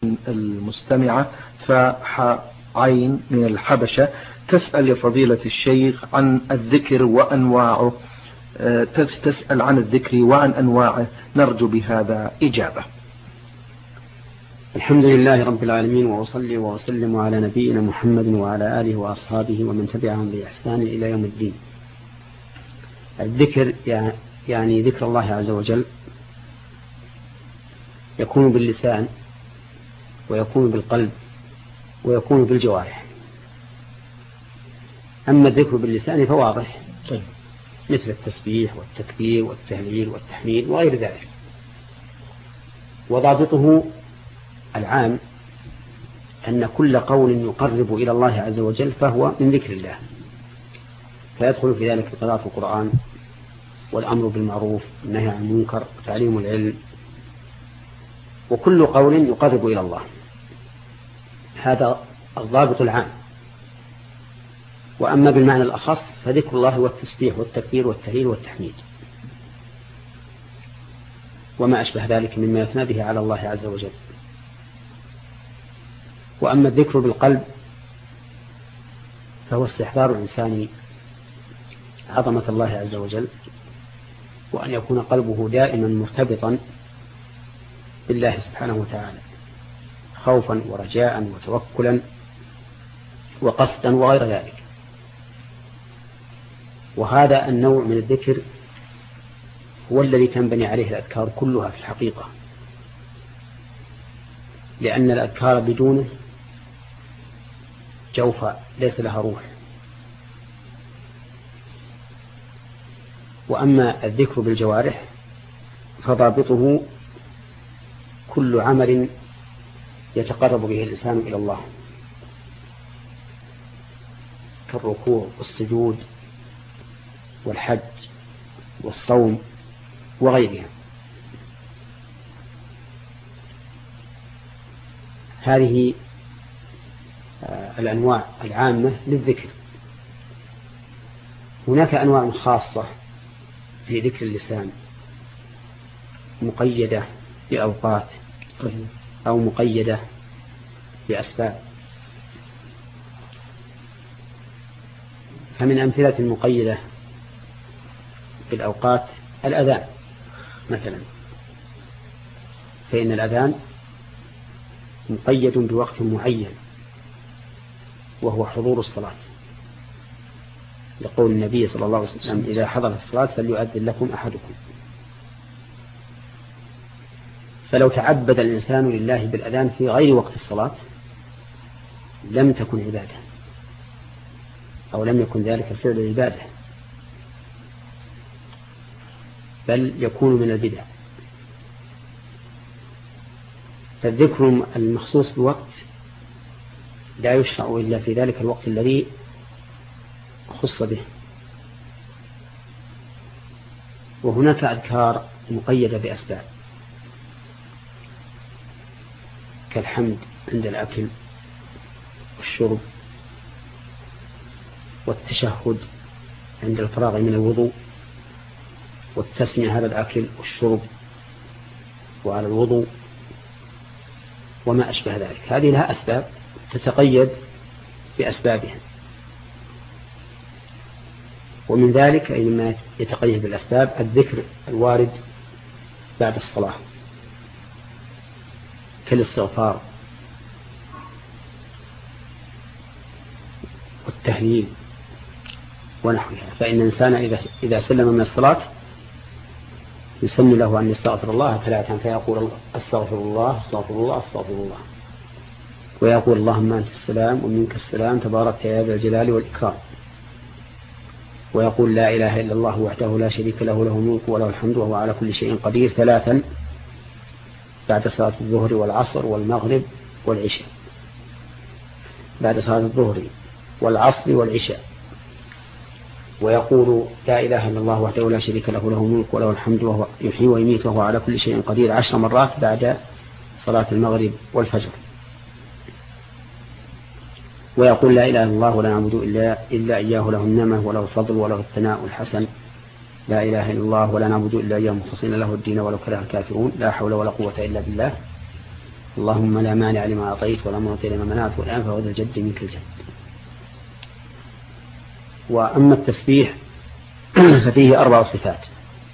المستمعة عين من الحبشة تسأل يا فضيلة الشيخ عن الذكر وأنواعه، تسأل عن الذكر وعن أنواعه، نرجو بهذا إجابة. الحمد لله رب العالمين، وأصلي وأسلم على نبينا محمد وعلى آله وأصحابه ومن تبعهم بإحسان إلى يوم الدين. الذكر يعني ذكر الله عز وجل يكون باللسان ويكون بالقلب ويكون بالجوارح. أما الذكر باللسان فواضح مثل التسبيح والتكبير والتهليل والتحميد وغير ذلك، وضابطه العام أن كل قول يقرب إلى الله عز وجل فهو من ذكر الله، فيدخل في ذلك قراءة القرآن والأمر بالمعروف والنهي عن المنكر وتعليم العلم، وكل قول يقرب إلى الله، هذا الضابط العام. وأما بالمعنى الأخص فذكر الله والتسبيح والتكبير والتهليل والتحميد وما أشبه ذلك مما يثنى به على الله عز وجل. وأما الذكر بالقلب فهو استحضار الإنسان عظمة الله عز وجل، وأن يكون قلبه دائما مرتبطا بالله سبحانه وتعالى، خوفا ورجاء وتوكلا وقصدا وغير ذلك. وهذا النوع من الذكر هو الذي تنبني عليه الأذكار كلها في الحقيقة، لأن الأذكار بدونه جوفا ليس لها روح. وأما الذكر بالجوارح فضابطه كل عمل يتقرب به الإنسان إلى الله كالركوع والسجود والحج والصوم وغيرها. هذه الأنواع العامة للذكر. هناك أنواع خاصة في ذكر اللسان مقيدة بأوقات أو مقيدة بأسباب. فمن أمثلة المقيدة بالأوقات الأذان مثلا، فإن الأذان مقيد بوقت معين وهو حضور الصلاة، لقول النبي صلى الله عليه وسلم إذا حضرت الصلاة فليؤذن لكم أحدكم. فلو تعبد الإنسان لله بالأذان في غير وقت الصلاة لم تكن عبادة، أو لم يكن ذلك الفعل عبادة، بل يكون من البدع. فالذكر المخصوص بوقت لا يشرع إلا في ذلك الوقت الذي خص به. وهناك أذكار مقيدة بأسباب كالحمد عند الأكل والشرب، والتشهد عند الفراغ من الوضوء، والتسمية على الأكل والشرب وعلى الوضوء وما أشبه ذلك. هذه لها أسباب تتقيد بأسبابها، ومن ذلك أي مما يتقيد بالأسباب الذكر الوارد بعد الصلاة كالاستغفار والتهليل ونحوها. فإن الإنسان إذا سلم من الصلاة يسن له أن يستغفر الله 3 فيقول أستغفر الله أستغفر الله أستغفر الله، ويقول اللهم أنت السلام ومنك السلام تبارك يا ذا الجلال والإكرام، ويقول لا إله إلا الله وحده لا شريك له له الملك وله الحمد وهو على كل شيء قدير 3 بعد صلاة الظهر والعصر والمغرب والعشاء، بعد صلاة الظهر والعصر والعشاء. ويقول لا إله إلا الله وحده لا شريك له له الملك وله الحمد وهو يحيي ويميت وهو على كل شيء قدير 10 مرات بعد صلاة المغرب والفجر. ويقول لا إله إلا الله ولا نعبد إلا إياه له النعمة وله الفضل وله الثناء الحسن، لا إله إلا الله ولا نعبد إلا إياه مخلصين له الدين ولو كره الكافرون، لا حول ولا قوة إلا بالله اللهم لا مانع لما أعطيت ولا معطي لما منعت ولا ينفع ذا الجد منك الجد. وأما التسبيح ففيه 4 صفات: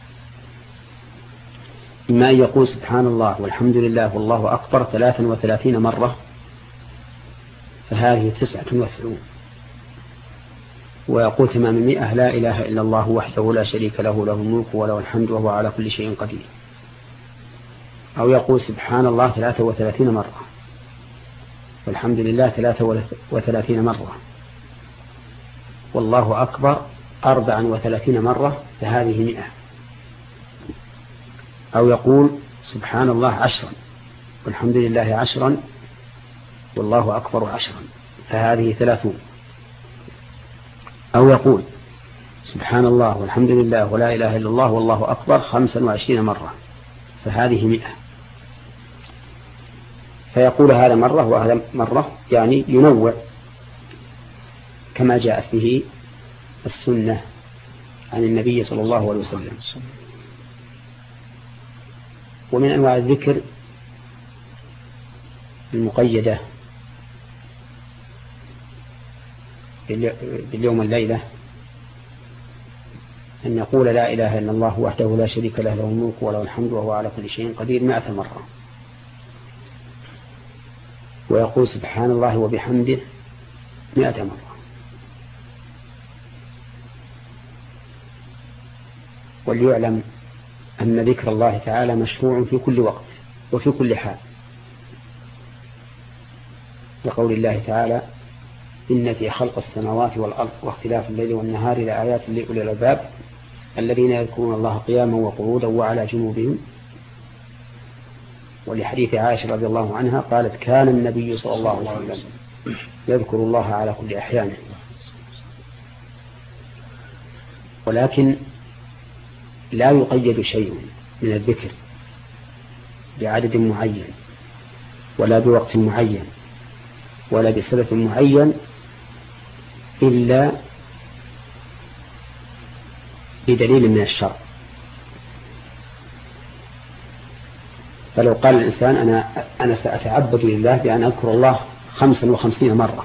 إما أن يقول سبحان الله والحمد لله والله أكبر 33 مرة، فهذه 99، ويقول تمام 100 لا إله إلا الله وحده لا شريك له له الملك وله الحمد وهو على كل شيء قدير. أو يقول سبحان الله 33 مرة والحمد لله 33 مرة والله أكبر 34 مرة، فهذه 100. أو يقول سبحان الله 10 والحمد لله 10 والله أكبر 10، فهذه 30. أو يقول سبحان الله والحمد لله ولا إله إلا الله والله أكبر 25 مرة، فهذه 100. فيقول هذا مرة وهذا مرة، يعني ينوع كما جاءت به السنة عن النبي صلى الله عليه وسلم. ومن أنواع الذكر المقيدة باليوم والليلة أن يقول لا إله إلا الله وحده لا شريك له له الملك وله الحمد وهو على كل شيء قدير 100 مرة، ويقول سبحان الله وبحمده 100 مرة. وليعلم أن ذكر الله تعالى مشروع في كل وقت وفي كل حال، لقول الله تعالى إن في خلق السماوات والأرض واختلاف الليل والنهار لآيات لأولي الألباب الذين يذكرون الله قياما وقعودا وعلى جنوبهم. ولحديث عائشة رضي الله عنها قالت كان النبي صلى الله عليه وسلم يذكر الله على كل أحيانه. ولكن لا يقيد شيء من الذكر بعدد معين ولا بوقت معين ولا بسبب معين إلا بدليل من الشرع. فلو قال الإنسان أنا سأتعبد لله بأن أذكر الله 55 مرة،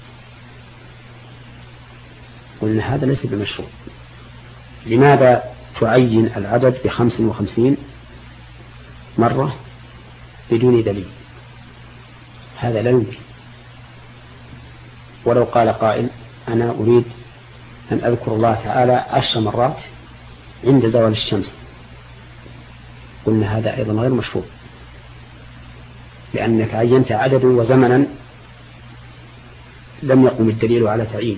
قلنا هذا ليس بمشروع. لماذا تعين العدد ب55 مرة بدون دليل؟ هذا لا يمكن. ولو قال قائل أنا أريد أن أذكر الله تعالى 10 مرات عند زوال الشمس، قلنا هذا أيضا غير مشروع، لأنك عينت عددا وزمنا لم يقم الدليل على تعيينه.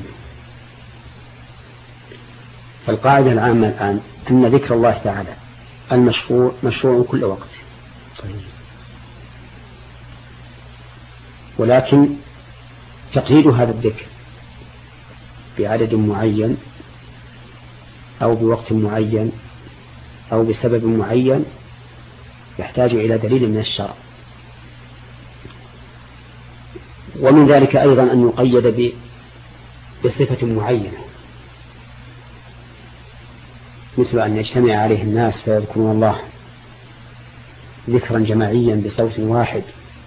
فالقاعدة العامة الآن أن ذكر الله تعالى المشروع مشروع كل وقت. ولكن تقييد هذا الذكر بعدد معين أو بوقت معين أو بسبب معين يحتاج إلى دليل من الشرع. ومن ذلك أيضا أن يقيد بصفة معينة، مثل أن يجتمع عليه الناس فيذكرون الله ذكرا جماعيا بصوت واحد،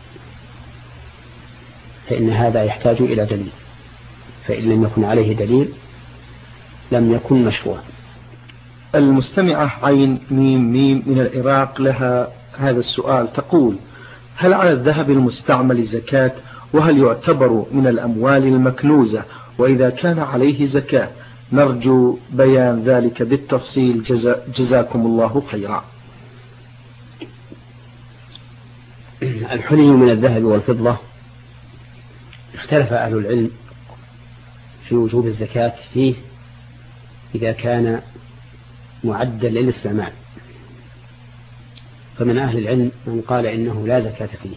فإن هذا يحتاج إلى دليل، فإن لم يكن عليه دليل لم يكن مشروعا. المستمعة عين ميم ميم من العراق لها هذا السؤال، تقول: هل على الذهب المستعمل زكاة؟ وهل يعتبر من الأموال المكنوزة؟ وإذا كان عليه زكاة نرجو بيان ذلك بالتفصيل جزاكم الله خيرا. الحلي من الذهب والفضة اختلف أهل العلم في وجوب الزكاة فيه إذا كان معدل للاستعمال، فمن أهل العلم من قال إنه لا زكاة فيه،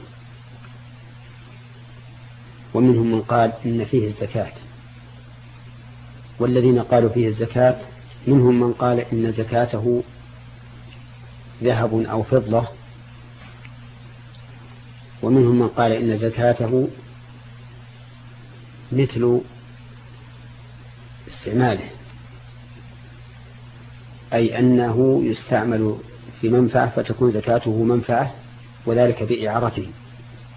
ومنهم من قال إن فيه الزكاة، والذين قالوا فيه الزكاة منهم من قال إن زكاته ذهب أو فضة، ومنهم من قال إن زكاته مثل استعماله، أي أنه يستعمل في منفعة فتكون زكاته منفعة، وذلك بإعارته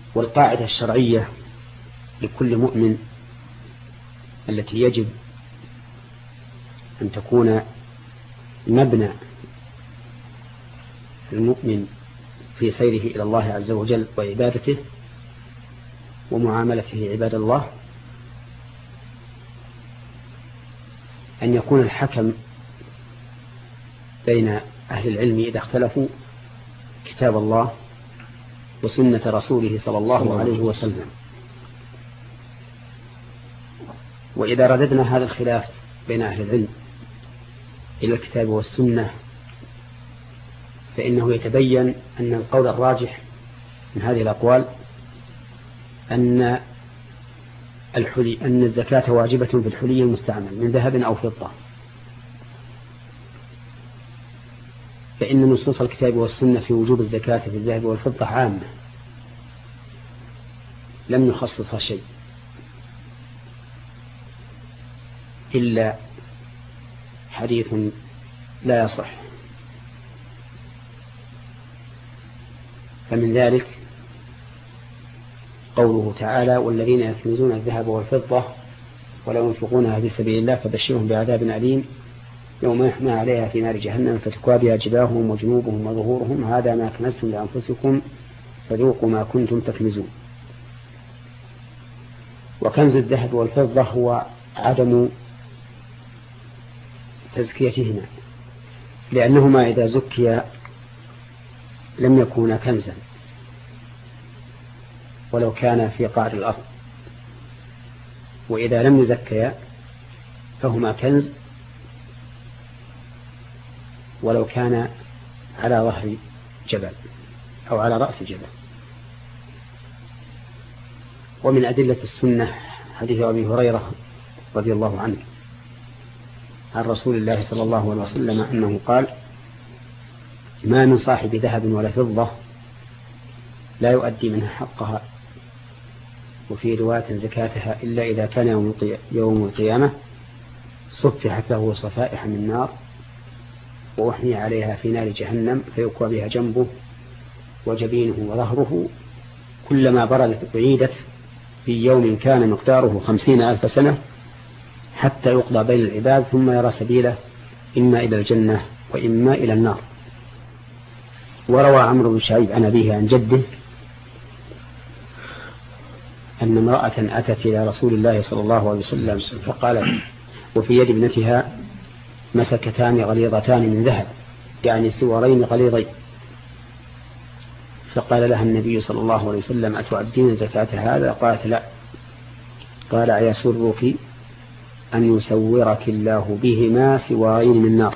والقاعدة الشرعية لكل مؤمن التي يجب أن تكون مبنى المؤمن في سيره إلى الله عز وجل وعبادته ومعاملته عباد الله أن يكون الحكم بين أهل العلم إذا اختلفوا كتاب الله وسنة رسوله صلى الله عليه وسلم. وإذا رددنا هذا الخلاف بين أهل العلم إلى الكتاب والسنة فإنه يتبين أن القول الراجح من هذه الأقوال أن الزكاة واجبة في الحلي المستعمل من ذهب أو فضة، فإن نصوص الكتاب والسنة في وجوب الزكاة في الذهب والفضة عامة لم يخصصها شيء إلا حديث لا يصح. فمن ذلك قوله تعالى: والذين يكنزون الذهب والفضة ولا ينفقونها في سبيل الله فبشرهم بعذاب أليم يوم يحمى عليها في نار جهنم فتكوى بها جباههم وجنوبهم وظهورهم هذا ما كنزتم لأنفسكم فذوقوا ما كنتم تكنزون. وكنز الذهب والفضة هو عدم تزكيتهما، لأنهما إذا زكيا لم يكونا كنزا ولو كان في قعر الأرض، وإذا لم يزكيا فهما كنز ولو كان على ظهر جبل أو على رأس جبل. ومن أدلة السنة حديث أبي هريرة رضي الله عنه عن رسول الله صلى الله عليه وسلم أنه قال: ما من صاحب ذهب ولا فضة لا يؤدي منها حقها وفي رواية زكاتها إلا إذا كان يوم القيامة صفحت له صفائح من نار وأحمي عليها في نار جهنم فيكوى بها جنبه وجبينه وظهره كلما بردت أعيدت في يوم كان مقداره 50,000 سنة حتى يقضى بين العباد ثم يرى سبيله إما إلى الجنة وإما إلى النار. وروى عمرو بن شعيب عن أبيه عن جده أن امرأة أتت إلى رسول الله صلى الله عليه وسلم فقالت وفي يد ابنتها مسكتان غليظتان من ذهب يعني سوارين غليظين، فقال لها النبي صلى الله عليه وسلم: أتؤدين زكاة هذا؟ قالت: لا. قال: أيسرك أن يسورك الله بهما سوارين من نار؟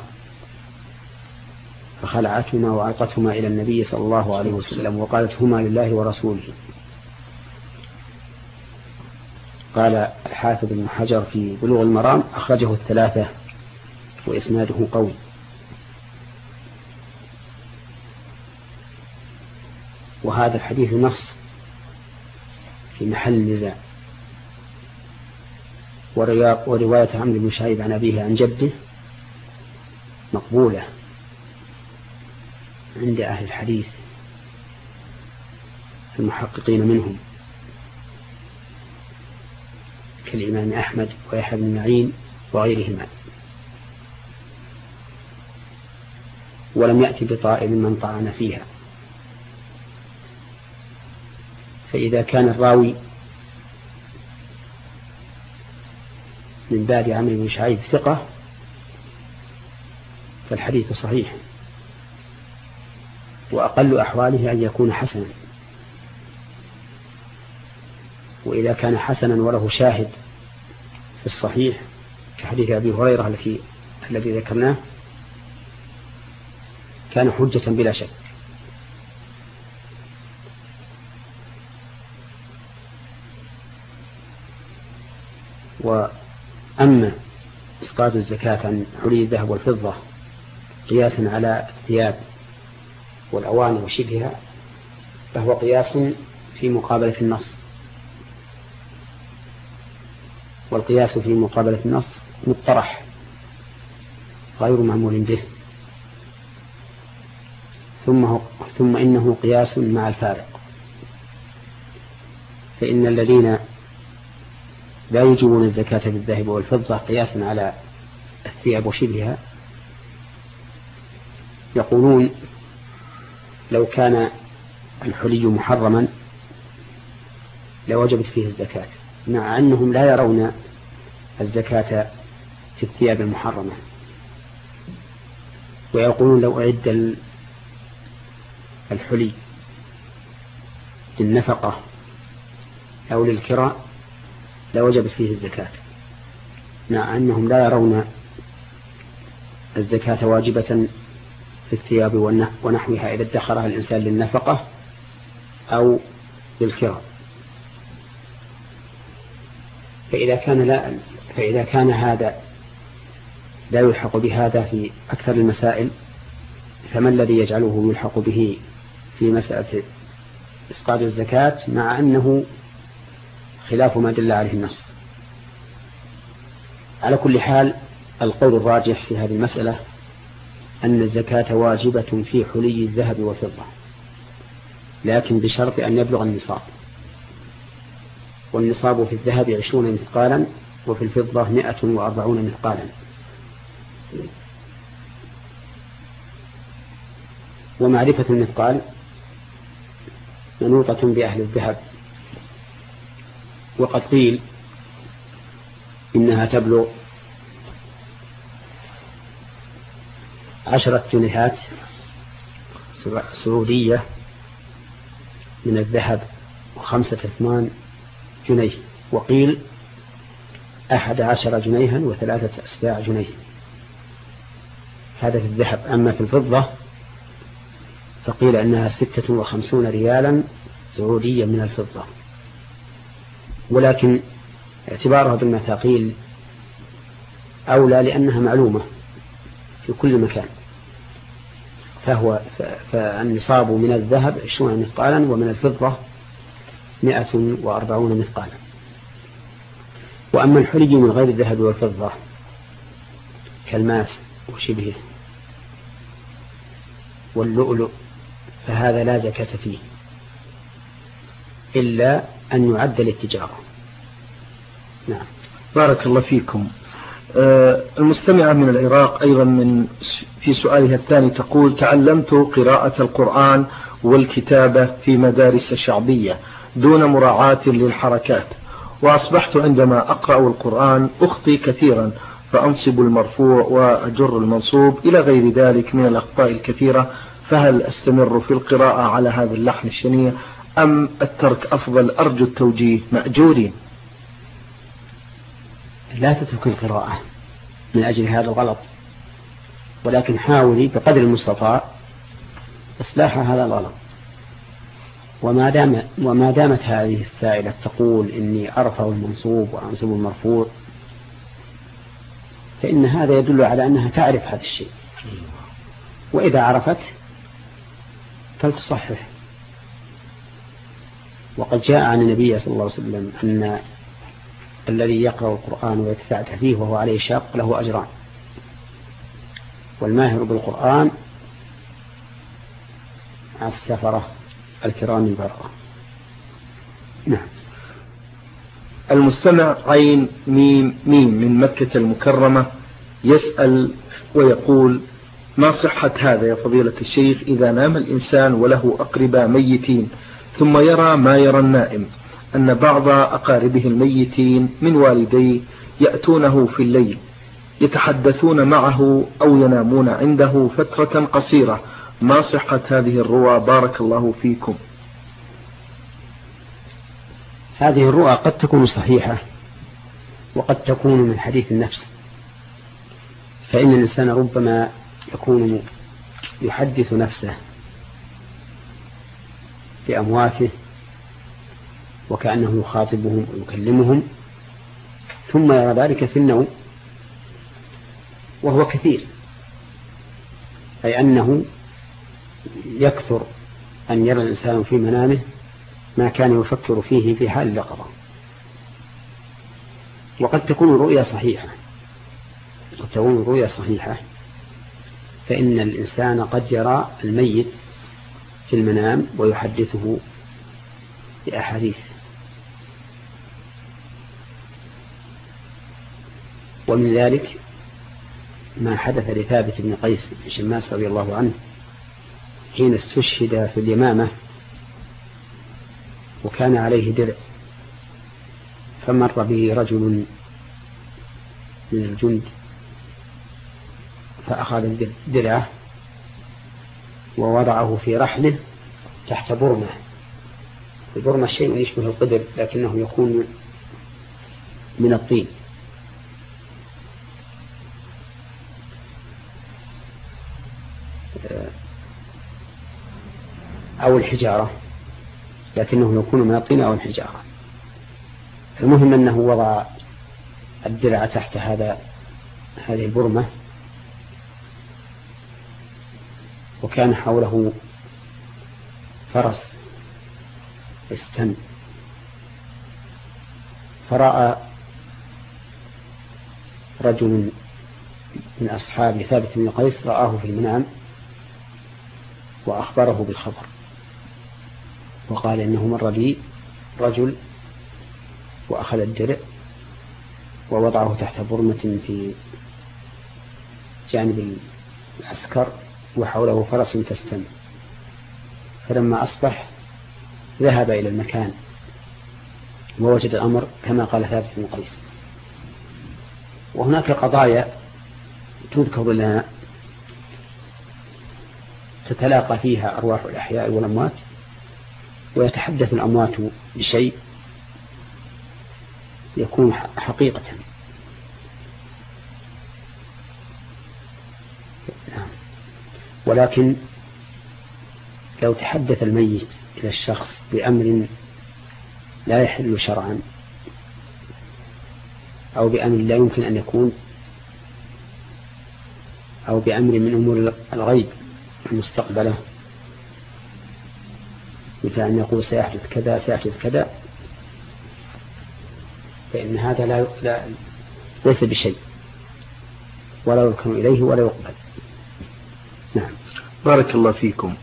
فخلعتهما وألقتهما إلى النبي صلى الله عليه وسلم وقالت: هما لله ورسوله. قال الحافظ ابن حجر في بلوغ المرام: أخرجه الثلاثة وإسناده قوي. وهذا الحديث نص في محل النزاع. ورواية عمرو بن شعيب عن أبيه عن جده مقبولة عند أهل الحديث المحققين منهم كالإمام أحمد ويحيى بن معين وغيرهما، ولم يأتي بطائل من طعن فيها. فإذا كان الراوي من بعد عمرو بن شعيب ثقة فالحديث صحيح، وأقل أحواله أن يكون حسنا. وإذا كان حسنا وله شاهد في الصحيح كحديث أبي هريرة الذي ذكرناه كان حجة بلا شك. وأما إسقاط الزكاة عن حلي الذهب والفضة قياسا على الثياب والأواني وشبهها فهو قياس في مقابلة النص، والقياس في مقابلة النص مطرح غير معمول به، ثم إنه قياس مع الفارق. فإن الذين لا يجيبون الزكاة في الذهب والفضة قياسا على الثياب وشبهها يقولون لو كان الحلي محرما لوجبت فيه الزكاة، مع أنهم لا يرون الزكاة في الثياب المحرمة، ويقولون لو أعد الحلي للنفقة أو للكراء لوجبت فيه الزكاة، مع أنهم لا يرون الزكاة واجبة في الثياب ونحوها إذا ادخرها الإنسان للنفقة أو للكراء. فإذا كان هذا لا يلحق بهذا في أكثر المسائل، فما الذي يجعله يلحق به في مسألة إسقاط الزكاة مع أنه خلاف ما دل عليه النص؟ على كل حال القول الراجح في هذه المسألة أن الزكاة واجبة في حلي الذهب والفضة، لكن بشرط أن يبلغ النصاب، والنصاب في الذهب 20 مثقالا وفي الفضة 140 مثقالا. ومعرفة المثقال منوطة بأهل الذهب، وقد قيل إنها تبلغ 10 جنيهات سعودية من الذهب و5 أثمان جنيه، وقيل 11 جنيها و3 أسباع جنيه. هذا في الذهب. أما في الفضة فقيل أنها 56 ريالا سعوديا من الفضة، ولكن اعتبارها بالمثاقيل أولى لأنها معلومة في كل مكان. فالنصاب من الذهب 20 مثقالا ومن الفضة 140 مثقالا. وأما الحلي من غير الذهب والفضة كالماس وشبهه واللؤلؤ فهذا لا زكاة فيه إلا أن يعد للتجارة. نعم. بارك الله فيكم. المستمعة من العراق أيضا في سؤالها الثاني تقول: تعلمت قراءة القرآن والكتابة في مدارس شعبية دون مراعاة للحركات، وأصبحت عندما أقرأ القرآن أخطي كثيرا، فأنصب المرفوع وأجر المنصوب إلى غير ذلك من الأخطاء الكثيرة، فهل أستمر في القراءة على هذا اللحن الشنيع أم الترك أفضل؟ أرجو التوجيه مأجورين. لا تترك القراءة من أجل هذا الغلط، ولكن حاولي بقدر المستطاع إصلاح هذا الغلط. وما دامت هذه السائلة تقول إني أرفع المنصوب وأنصب المرفوع، فإن هذا يدل على أنها تعرف هذا الشيء، وإذا عرفت فلتصحح. وقد جاء عن النبي صلى الله عليه وسلم أن الذي يقرأ القرآن ويتتعتع فيه وهو عليه شاق له أجران، والماهر بالقرآن على السفرة الكرام البررة. نعم. المستمع عين ميم ميم من مكة المكرمة يسأل ويقول: ما صحة هذا يا فضيلة الشيخ إذا نام الإنسان وله أقرباء ميتين ثم يرى ما يرى النائم، أن بعض أقاربه الميتين من والديه يأتونه في الليل يتحدثون معه أو ينامون عنده فترة قصيرة، ما صحة هذه الرؤى؟ بارك الله فيكم. هذه الرؤى قد تكون صحيحة وقد تكون من حديث النفس، فإن الإنسان ربما يكون يحدث نفسه بأمواته وكأنه يخاطبهم ويكلمهم، ثم يرى ذلك في النوم، وهو كثير، أي أنه يكثر أن يرى الإنسان في منامه ما كان يفكر فيه في حال اليقظة. وقد تكون الرؤيا صحيحة، فإن الإنسان قد يرى الميت في المنام ويحدثه بأحاديث ومن ذلك ما حدث لثابت بن قيس بن شماس رضي الله عنه حين استشهد في اليمامة وكان عليه درع، فمر به رجل من الجند فأخذ درعه ووضعه في رحله تحت برمة. البرمة شيء يشبه القدر لكنه يكون من الطين، أو الحجارة، لكنه يكون من الطين أو الحجارة. المهم أنه وضع الدرع تحت هذه البرمة، وكان حوله فرس استن، فرأى رجل من أصحاب ثابت بن قيس رآه في المنام وأخبره بالخبر، وقال إنه مر بي رجل وأخذ الدرع ووضعه تحت برمة في جانب العسكر وحوله فرس تستن. فلما أصبح ذهب إلى المكان ووجد الأمر كما قال ثابت بن قيس. وهناك قضايا تذكر لنا تتلاقى فيها أرواح الأحياء والأموات، ويتحدث الأموات بشيء يكون حقيقة. ولكن لو تحدث الميت إلى الشخص بأمر لا يحل شرعا أو بأمر لا يمكن أن يكون، أو بأمر من أمور الغيب المستقبلة، مثل أن يقول سيحدث كذا سيحدث كذا، فإن هذا ليس بشيء ولا يركن إليه ولا يقبل. نعم. بارك الله فيكم.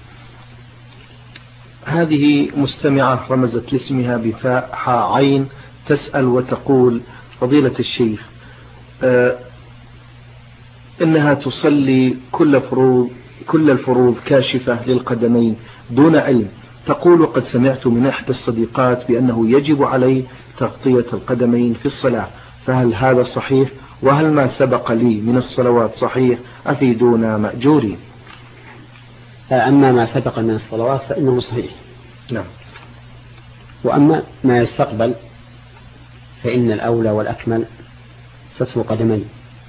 هذه مستمعة رمزت لاسمها بفاء حاء عين تسأل وتقول: فضيلة الشيخ، إنها تصلي كل الفروض كاشفة للقدمين دون علم. تقول: قد سمعت من إحدى الصديقات بأنه يجب علي تغطية القدمين في الصلاة، فهل هذا صحيح؟ وهل ما سبق لي من الصلوات صحيح؟ أفيدونا مأجورين. أما ما سبق من الصلوات فإنه صحيح. نعم. وأما ما يستقبل فإن الأولى والأكمل ستر القدمين،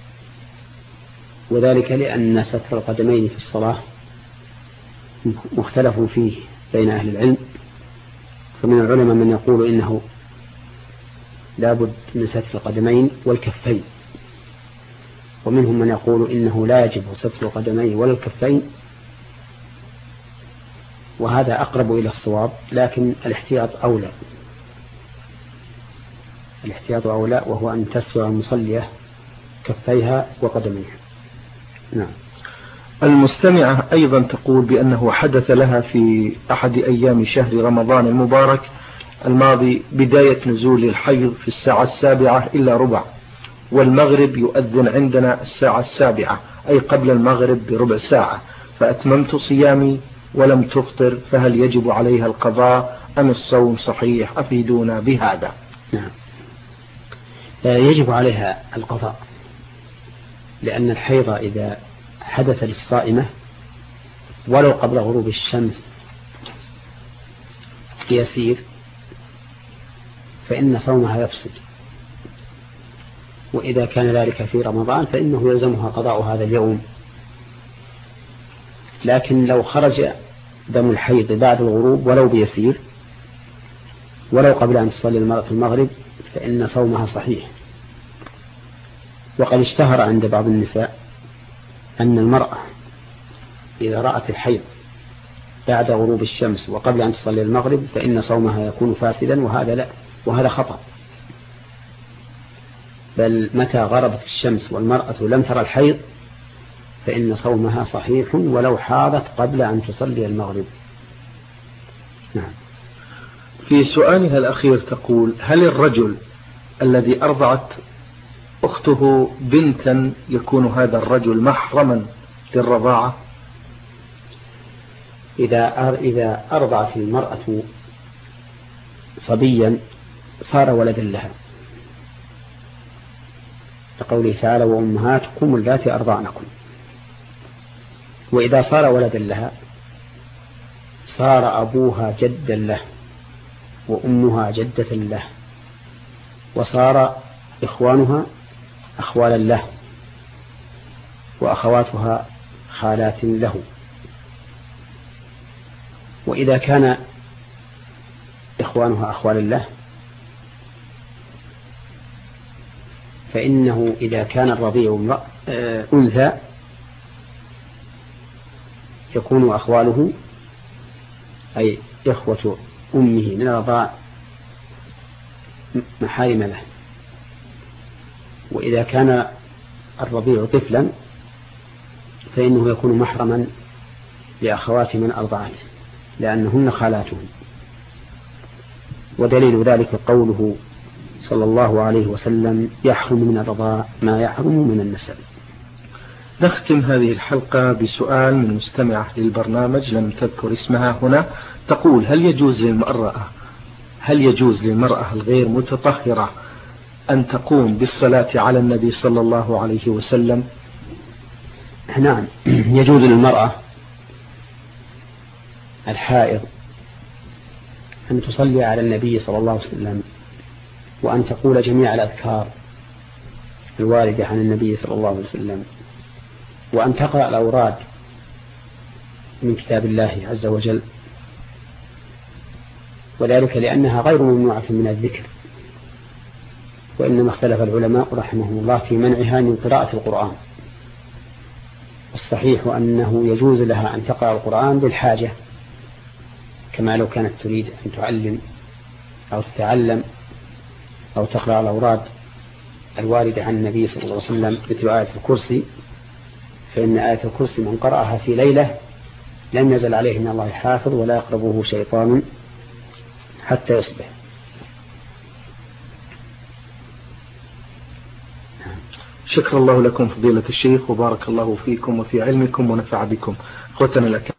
وذلك لأن ستر القدمين في الصلاة مختلف فيه بين أهل العلم. فمن العلماء من يقول إنه لا بد من ستر القدمين والكفين، ومنهم من يقول إنه لا يجب ستر القدمين ولا الكفين، وهذا أقرب إلى الصواب، لكن الاحتياط أولى، وهو أن تستر المصلية كفيها وقدميها. نعم. المستمعة أيضا تقول بأنه حدث لها في أحد أيام شهر رمضان المبارك الماضي بداية نزول الحيض في الساعة 7:15، والمغرب يؤذن عندنا الساعة 7، أي قبل المغرب بربع ساعة، فأتممت صيامي ولم تفطر، فهل يجب عليها القضاء أم الصوم صحيح؟ أفيدونا بهذا. نعم. يجب عليها القضاء، لأن الحيض إذا حدث للصائمة ولو قبل غروب الشمس يسير فإن صومها يفسد، وإذا كان ذلك في رمضان فإنه يلزمها قضاء هذا اليوم. لكن لو خرج دم الحيض بعد الغروب ولو بيسير ولو قبل أن تصلي المرأة المغرب فإن صومها صحيح. وقد اشتهر عند بعض النساء أن المرأة إذا رأت الحيض بعد غروب الشمس وقبل أن تصلي المغرب فإن صومها يكون فاسدا، وهذا لا، وهذا خطأ. بل متى غربت الشمس والمرأة لم ترى الحيض فإن صومها صحيح ولو حاضت قبل أن تصلي المغرب. نعم. في سؤالها الأخير تقول: هل الرجل الذي أرضعت أخته بنتا يكون هذا الرجل محرما للرضاعة؟ إذا أرضعت المرأة صبيا صار ولدا لها، لقوله تعالى وأمهاتكم اللاتي أرضعنكم. وإذا صار ولدا لها صار أبوها جدا له وأمها جدة له، وصار إخوانها أخوالا له وأخواتها خالات له. وإذا كان إخوانها أخوالا له فإنه إذا كان الرضيع أنثى يكون أخواله أي إخوة أمه من الرضاع محارم له. وإذا كان الرضيع طفلا فإنه يكون محرما لأخوات من أرضعته لأنهن خالاته. ودليل ذلك قوله صلى الله عليه وسلم يحرم من الرضاع ما يحرم من النسب. نختم هذه الحلقة بسؤال من مستمعة للبرنامج لم تذكر اسمها هنا، تقول هل يجوز للمرأة الغير متطهرة أن تقوم بالصلاة على النبي صلى الله عليه وسلم؟ نعم، يجوز للمرأة الحائض أن تصلي على النبي صلى الله عليه وسلم وأن تقول جميع الأذكار الواردة عن النبي صلى الله عليه وسلم وأن تقرأ الأوراد من كتاب الله عز وجل، وذلك لأنها غير ممنوعة من الذكر. وإنما اختلف العلماء رحمهم الله في منعها من قراءة القرآن. الصحيح أنه يجوز لها أن تقرأ القرآن للحاجة، كما لو كانت تريد أن تعلم أو تتعلم أو تقرأ الأوراد الواردة عن النبي صلى الله عليه وسلم مثل آية الكرسي، فإن آية الكرسي من قرأها في ليلة لم يزل عليه من الله حافظ ولا يقربه شيطان حتى يصبح. شكر الله لكم فضيلة الشيخ وبارك الله فيكم وفي علمكم ونفع بكم. أخوتنا الأكارم